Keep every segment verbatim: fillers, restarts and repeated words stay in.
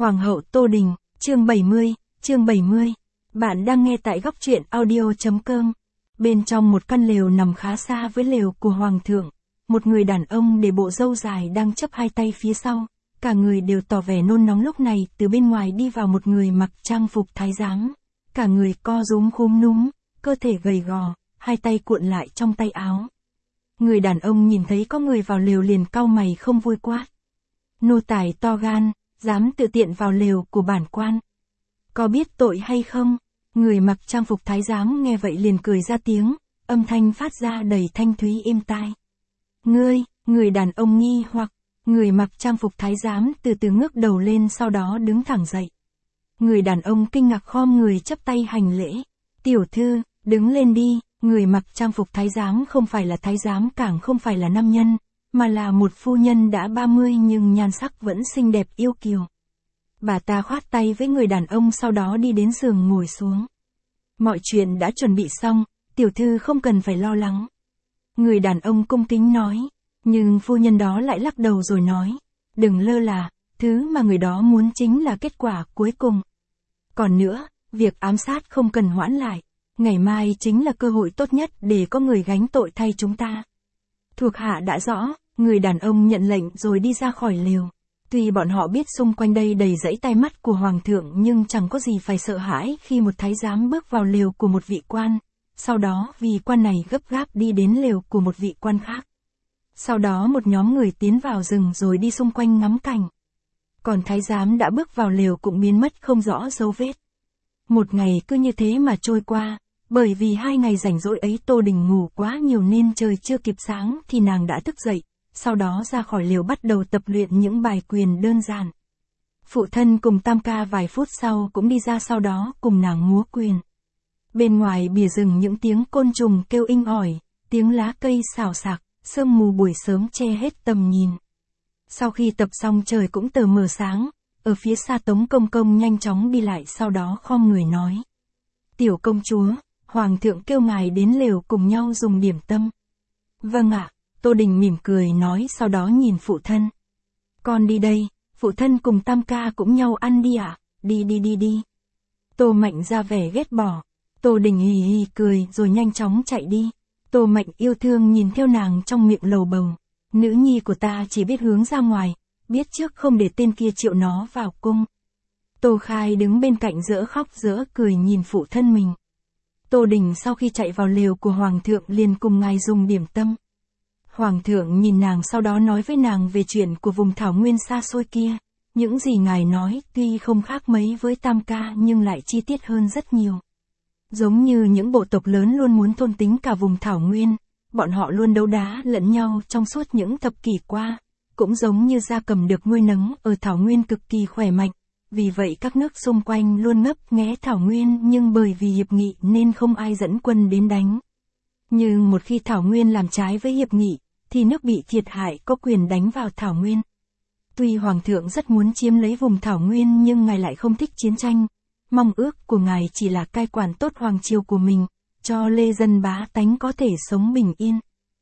Hoàng hậu Tô Đình, chương bảy mươi, chương bảy mươi. Bạn đang nghe tại góc truyện audio.com. Bên trong một căn lều nằm khá xa với lều của Hoàng thượng, một người đàn ông để bộ râu dài đang chấp hai tay phía sau, cả người đều tỏ vẻ nôn nóng. Lúc này từ bên ngoài đi vào một người mặc trang phục thái giám, cả người co rúm khúm núm, cơ thể gầy gò, hai tay cuộn lại trong tay áo. Người đàn ông nhìn thấy có người vào lều liền cau mày không vui quát: nô tài to gan, dám tự tiện vào lều của bản quan, có biết tội hay không? Người mặc trang phục thái giám nghe vậy liền cười ra tiếng, âm thanh phát ra đầy thanh thúy êm tai. Ngươi, người đàn ông nghi hoặc, người mặc trang phục thái giám từ từ ngước đầu lên, sau đó đứng thẳng dậy. Người đàn ông kinh ngạc khom người chắp tay hành lễ. Tiểu thư, đứng lên đi. Người mặc trang phục thái giám không phải là thái giám, càng không phải là nam nhân, mà là một phu nhân đã ba mươi nhưng nhan sắc vẫn xinh đẹp yêu kiều. Bà ta khoát tay với người đàn ông, sau đó đi đến giường ngồi xuống. Mọi chuyện đã chuẩn bị xong, tiểu thư không cần phải lo lắng. Người đàn ông cung kính nói, nhưng phu nhân đó lại lắc đầu rồi nói, đừng lơ là, thứ mà người đó muốn chính là kết quả cuối cùng. Còn nữa, việc ám sát không cần hoãn lại, ngày mai chính là cơ hội tốt nhất để có người gánh tội thay chúng ta. Thuộc hạ đã rõ. Người đàn ông nhận lệnh rồi đi ra khỏi lều. Tuy bọn họ biết xung quanh đây đầy dãy tai mắt của hoàng thượng, nhưng chẳng có gì phải sợ hãi khi một thái giám bước vào lều của một vị quan. Sau đó vị quan này gấp gáp đi đến lều của một vị quan khác. Sau đó một nhóm người tiến vào rừng rồi đi xung quanh ngắm cảnh. Còn thái giám đã bước vào lều cũng biến mất không rõ dấu vết. Một ngày cứ như thế mà trôi qua. Bởi vì hai ngày rảnh rỗi ấy Tô Đình ngủ quá nhiều nên trời chưa kịp sáng thì nàng đã thức dậy, sau đó ra khỏi lều bắt đầu tập luyện những bài quyền đơn giản. Phụ thân cùng Tam ca vài phút sau cũng đi ra, sau đó cùng nàng múa quyền. Bên ngoài bìa rừng những tiếng côn trùng kêu inh ỏi, tiếng lá cây xào xạc, sương mù buổi sớm che hết tầm nhìn. Sau khi tập xong trời cũng tờ mờ sáng, ở phía xa Tống Công Công nhanh chóng đi lại, sau đó khom người nói: Tiểu công chúa, Hoàng thượng kêu ngài đến lều cùng nhau dùng điểm tâm. Vâng ạ, Tô Đình mỉm cười nói, sau đó nhìn phụ thân. Con đi đây, phụ thân cùng Tam ca cũng nhau ăn đi ạ, à? đi đi đi đi. Tô Mạnh ra vẻ ghét bỏ. Tô Đình hì hì cười rồi nhanh chóng chạy đi. Tô Mạnh yêu thương nhìn theo nàng trong miệng lầu bầu. Nữ nhi của ta chỉ biết hướng ra ngoài, biết trước không để tên kia triệu nó vào cung. Tô Khai đứng bên cạnh dỡ khóc dỡ cười nhìn phụ thân mình. Tô Đình sau khi chạy vào lều của Hoàng thượng liền cùng ngài dùng điểm tâm. Hoàng thượng nhìn nàng, sau đó nói với nàng về chuyện của vùng thảo nguyên xa xôi kia. Những gì ngài nói tuy không khác mấy với Tam ca nhưng lại chi tiết hơn rất nhiều. Giống như những bộ tộc lớn luôn muốn thôn tính cả vùng thảo nguyên, bọn họ luôn đấu đá lẫn nhau trong suốt những thập kỷ qua. Cũng giống như gia cầm được nuôi nấng ở thảo nguyên cực kỳ khỏe mạnh. Vì vậy các nước xung quanh luôn ngấp nghé thảo nguyên, nhưng bởi vì hiệp nghị nên không ai dẫn quân đến đánh. Nhưng một khi thảo nguyên làm trái với hiệp nghị, thì nước bị thiệt hại có quyền đánh vào thảo nguyên. Tuy Hoàng thượng rất muốn chiếm lấy vùng thảo nguyên nhưng ngài lại không thích chiến tranh. Mong ước của ngài chỉ là cai quản tốt hoàng triều của mình, cho lê dân bá tánh có thể sống bình yên.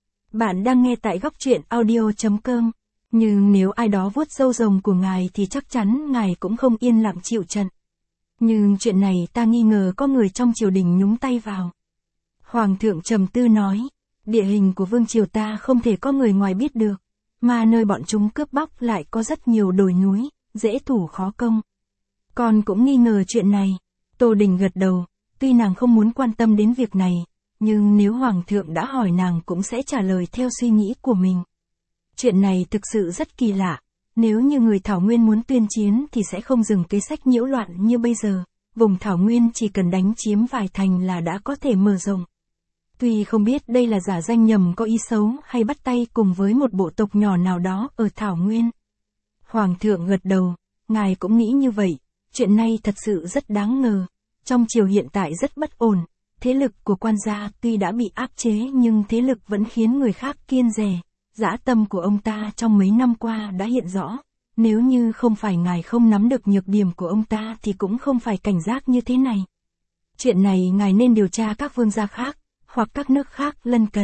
Bạn đang nghe tại góc truyện audio.com. Nhưng nếu ai đó vuốt râu rồng của ngài thì chắc chắn ngài cũng không yên lặng chịu trận. Nhưng chuyện này ta nghi ngờ có người trong triều đình nhúng tay vào. Hoàng thượng trầm tư nói, địa hình của vương triều ta không thể có người ngoài biết được, mà nơi bọn chúng cướp bóc lại có rất nhiều đồi núi, dễ thủ khó công. Con cũng nghi ngờ chuyện này. Tô Đình gật đầu, tuy nàng không muốn quan tâm đến việc này, nhưng nếu Hoàng thượng đã hỏi nàng cũng sẽ trả lời theo suy nghĩ của mình. Chuyện này thực sự rất kỳ lạ, nếu như người Thảo Nguyên muốn tuyên chiến thì sẽ không dừng kế sách nhiễu loạn như bây giờ, vùng Thảo Nguyên chỉ cần đánh chiếm vài thành là đã có thể mở rộng. Tuy không biết đây là giả danh nhầm có ý xấu hay bắt tay cùng với một bộ tộc nhỏ nào đó ở Thảo Nguyên. Hoàng thượng gật đầu, ngài cũng nghĩ như vậy, chuyện này thật sự rất đáng ngờ, trong triều hiện tại rất bất ổn, thế lực của quan gia tuy đã bị áp chế nhưng thế lực vẫn khiến người khác kiêng dè. Dã tâm của ông ta trong mấy năm qua đã hiện rõ, nếu như không phải ngài không nắm được nhược điểm của ông ta thì cũng không phải cảnh giác như thế này. Chuyện này ngài nên điều tra các vương gia khác, hoặc các nước khác lân cận.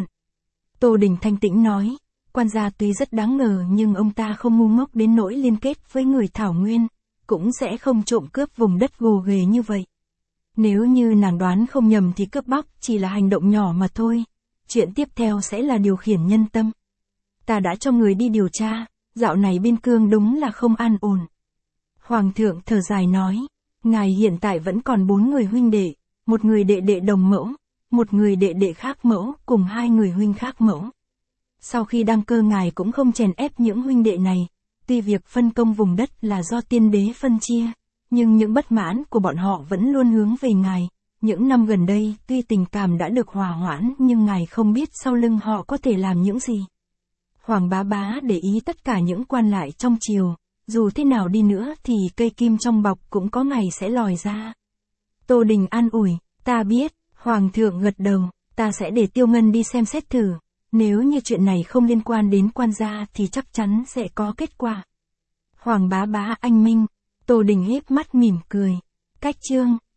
Tô Đình thanh tĩnh nói, quan gia tuy rất đáng ngờ nhưng ông ta không ngu ngốc đến nỗi liên kết với người Thảo Nguyên, cũng sẽ không trộm cướp vùng đất gồ ghề như vậy. Nếu như nàng đoán không nhầm thì cướp bóc chỉ là hành động nhỏ mà thôi. Chuyện tiếp theo sẽ là điều khiển nhân tâm. Ta đã cho người đi điều tra, dạo này biên cương đúng là không an ổn. Hoàng thượng thở dài nói, ngài hiện tại vẫn còn bốn người huynh đệ, một người đệ đệ đồng mẫu, một người đệ đệ khác mẫu cùng hai người huynh khác mẫu. Sau khi đăng cơ ngài cũng không chèn ép những huynh đệ này, tuy việc phân công vùng đất là do tiên đế phân chia, nhưng những bất mãn của bọn họ vẫn luôn hướng về ngài. Những năm gần đây, tuy tình cảm đã được hòa hoãn nhưng ngài không biết sau lưng họ có thể làm những gì. Hoàng bá bá để ý tất cả những quan lại trong triều, dù thế nào đi nữa thì cây kim trong bọc cũng có ngày sẽ lòi ra. Tô Đình an ủi, ta biết, Hoàng thượng gật đầu, ta sẽ để Tiêu Ngân đi xem xét thử, nếu như chuyện này không liên quan đến quan gia thì chắc chắn sẽ có kết quả. Hoàng bá bá anh minh, Tô Đình híp mắt mỉm cười, cách chương.